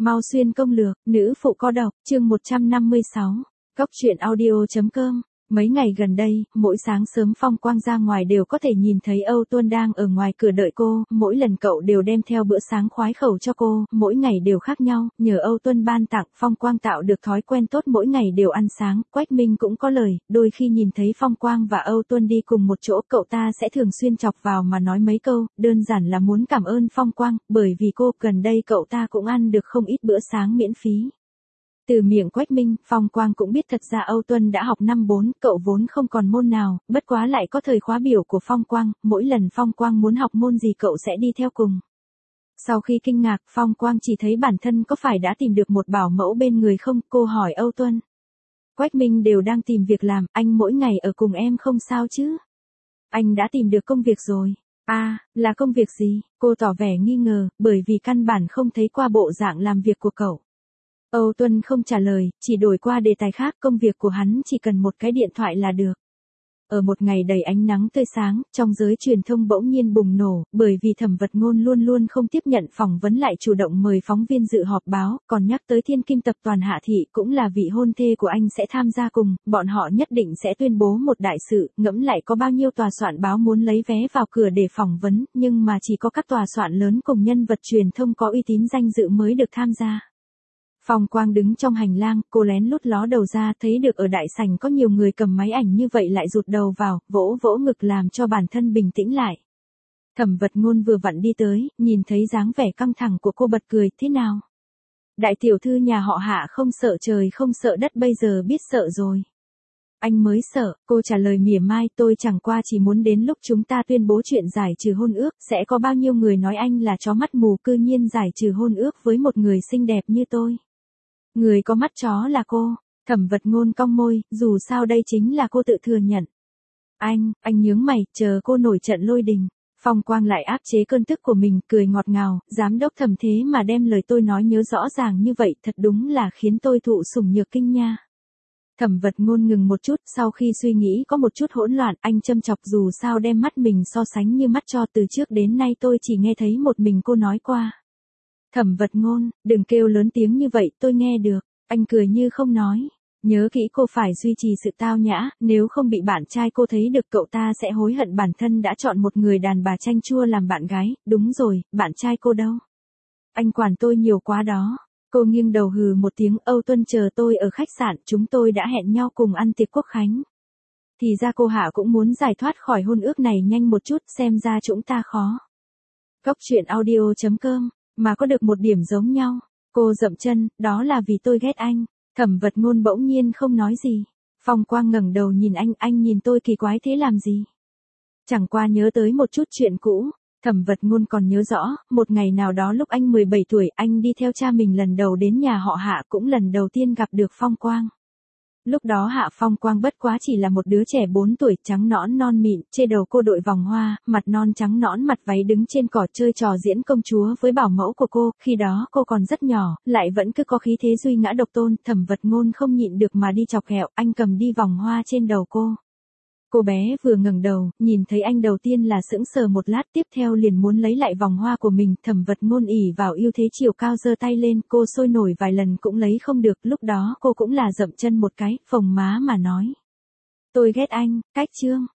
Mau xuyên công lược, nữ phụ có độc, chương 156. Cốc truyện audio.com. Mấy ngày gần đây, mỗi sáng sớm Phong Quang ra ngoài đều có thể nhìn thấy Âu Tuân đang ở ngoài cửa đợi cô, mỗi lần cậu đều đem theo bữa sáng khoái khẩu cho cô, mỗi ngày đều khác nhau, nhờ Âu Tuân ban tặng, Phong Quang tạo được thói quen tốt mỗi ngày đều ăn sáng. Quách Minh cũng có lời, đôi khi nhìn thấy Phong Quang và Âu Tuân đi cùng một chỗ, cậu ta sẽ thường xuyên chọc vào mà nói mấy câu, đơn giản là muốn cảm ơn Phong Quang, bởi vì cô, gần đây cậu ta cũng ăn được không ít bữa sáng miễn phí. Từ miệng Quách Minh, Phong Quang cũng biết thật ra Âu Tuân đã học năm 4, cậu vốn không còn môn nào, bất quá lại có thời khóa biểu của Phong Quang, mỗi lần Phong Quang muốn học môn gì cậu sẽ đi theo cùng. Sau khi kinh ngạc, Phong Quang chỉ thấy bản thân có phải đã tìm được một bảo mẫu bên người không, cô hỏi Âu Tuân. Quách Minh đều đang tìm việc làm, anh mỗi ngày ở cùng em không sao chứ? Anh đã tìm được công việc rồi. À, là công việc gì? Cô tỏ vẻ nghi ngờ, bởi vì căn bản không thấy qua bộ dạng làm việc của cậu. Âu Tuân không trả lời, chỉ đổi qua đề tài khác, công việc của hắn chỉ cần một cái điện thoại là được. Ở một ngày đầy ánh nắng tươi sáng, trong giới truyền thông bỗng nhiên bùng nổ, bởi vì Thẩm Vật Ngôn luôn luôn không tiếp nhận phỏng vấn lại chủ động mời phóng viên dự họp báo, còn nhắc tới Thiên Kim tập đoàn Hạ Thị cũng là vị hôn thê của anh sẽ tham gia cùng, bọn họ nhất định sẽ tuyên bố một đại sự, ngẫm lại có bao nhiêu tòa soạn báo muốn lấy vé vào cửa để phỏng vấn, nhưng mà chỉ có các tòa soạn lớn cùng nhân vật truyền thông có uy tín danh dự mới được tham gia. Phong Quang đứng trong hành lang, cô lén lút ló đầu ra, thấy được ở đại sảnh có nhiều người cầm máy ảnh như vậy lại rụt đầu vào, vỗ vỗ ngực làm cho bản thân bình tĩnh lại. Thẩm Vật Ngôn vừa vặn đi tới, nhìn thấy dáng vẻ căng thẳng của cô bật cười, thế nào? Đại tiểu thư nhà họ Hạ không sợ trời không sợ đất bây giờ biết sợ rồi. Anh mới sợ, cô trả lời mỉa mai, tôi chẳng qua chỉ muốn đến lúc chúng ta tuyên bố chuyện giải trừ hôn ước, sẽ có bao nhiêu người nói anh là chó mắt mù, cư nhiên giải trừ hôn ước với một người xinh đẹp như tôi. Người có mắt chó là cô. Thẩm Vật Ngôn cong môi, dù sao đây chính là cô tự thừa nhận. Anh nhướng mày, chờ cô nổi trận lôi đình. Phong Quang lại áp chế cơn tức của mình, cười ngọt ngào, giám đốc Thẩm thế mà đem lời tôi nói nhớ rõ ràng như vậy, thật đúng là khiến tôi thụ sủng nhược kinh nha. Thẩm Vật Ngôn ngừng một chút, sau khi suy nghĩ có một chút hỗn loạn, anh châm chọc, dù sao đem mắt mình so sánh như mắt cho, từ trước đến nay tôi chỉ nghe thấy một mình cô nói qua. Thẩm Vật Ngôn, đừng kêu lớn tiếng như vậy, tôi nghe được. Anh cười như không nói. Nhớ kỹ cô phải duy trì sự tao nhã, nếu không bị bạn trai cô thấy được cậu ta sẽ hối hận bản thân đã chọn một người đàn bà chanh chua làm bạn gái. Đúng rồi, bạn trai cô đâu? Anh quản tôi nhiều quá đó. Cô nghiêng đầu hừ một tiếng, Âu Tuân chờ tôi ở khách sạn, chúng tôi đã hẹn nhau cùng ăn tiệc quốc khánh. Thì ra cô Hạ cũng muốn giải thoát khỏi hôn ước này nhanh một chút, xem ra chúng ta khó. Cốc truyện audio.com. Mà có được một điểm giống nhau. Cô dậm chân, đó là vì tôi ghét anh. Thẩm Vật Ngôn bỗng nhiên không nói gì. Phong Quang ngẩng đầu nhìn anh nhìn tôi kỳ quái thế làm gì? Chẳng qua nhớ tới một chút chuyện cũ. Thẩm Vật Ngôn còn nhớ rõ, một ngày nào đó lúc anh 17 tuổi, anh đi theo cha mình lần đầu đến nhà họ Hạ, cũng lần đầu tiên gặp được Phong Quang. Lúc đó Hạ Phong Quang bất quá chỉ là một đứa trẻ 4 tuổi, trắng nõn non mịn, trên đầu cô đội vòng hoa, mặt non trắng nõn mặt váy đứng trên cỏ chơi trò diễn công chúa với bảo mẫu của cô, khi đó cô còn rất nhỏ, lại vẫn cứ có khí thế duy ngã độc tôn, Thẩm Vật Ngôn không nhịn được mà đi chọc ghẹo, anh cầm đi vòng hoa trên đầu cô. Cô bé vừa ngẩng đầu, nhìn thấy anh đầu tiên là sững sờ một lát, tiếp theo liền muốn lấy lại vòng hoa của mình, Thẩm Vật Ngôn ỷ vào ưu thế chiều cao giơ tay lên, cô sôi nổi vài lần cũng lấy không được, lúc đó cô cũng là dậm chân một cái, phồng má mà nói. Tôi ghét anh, cách chương.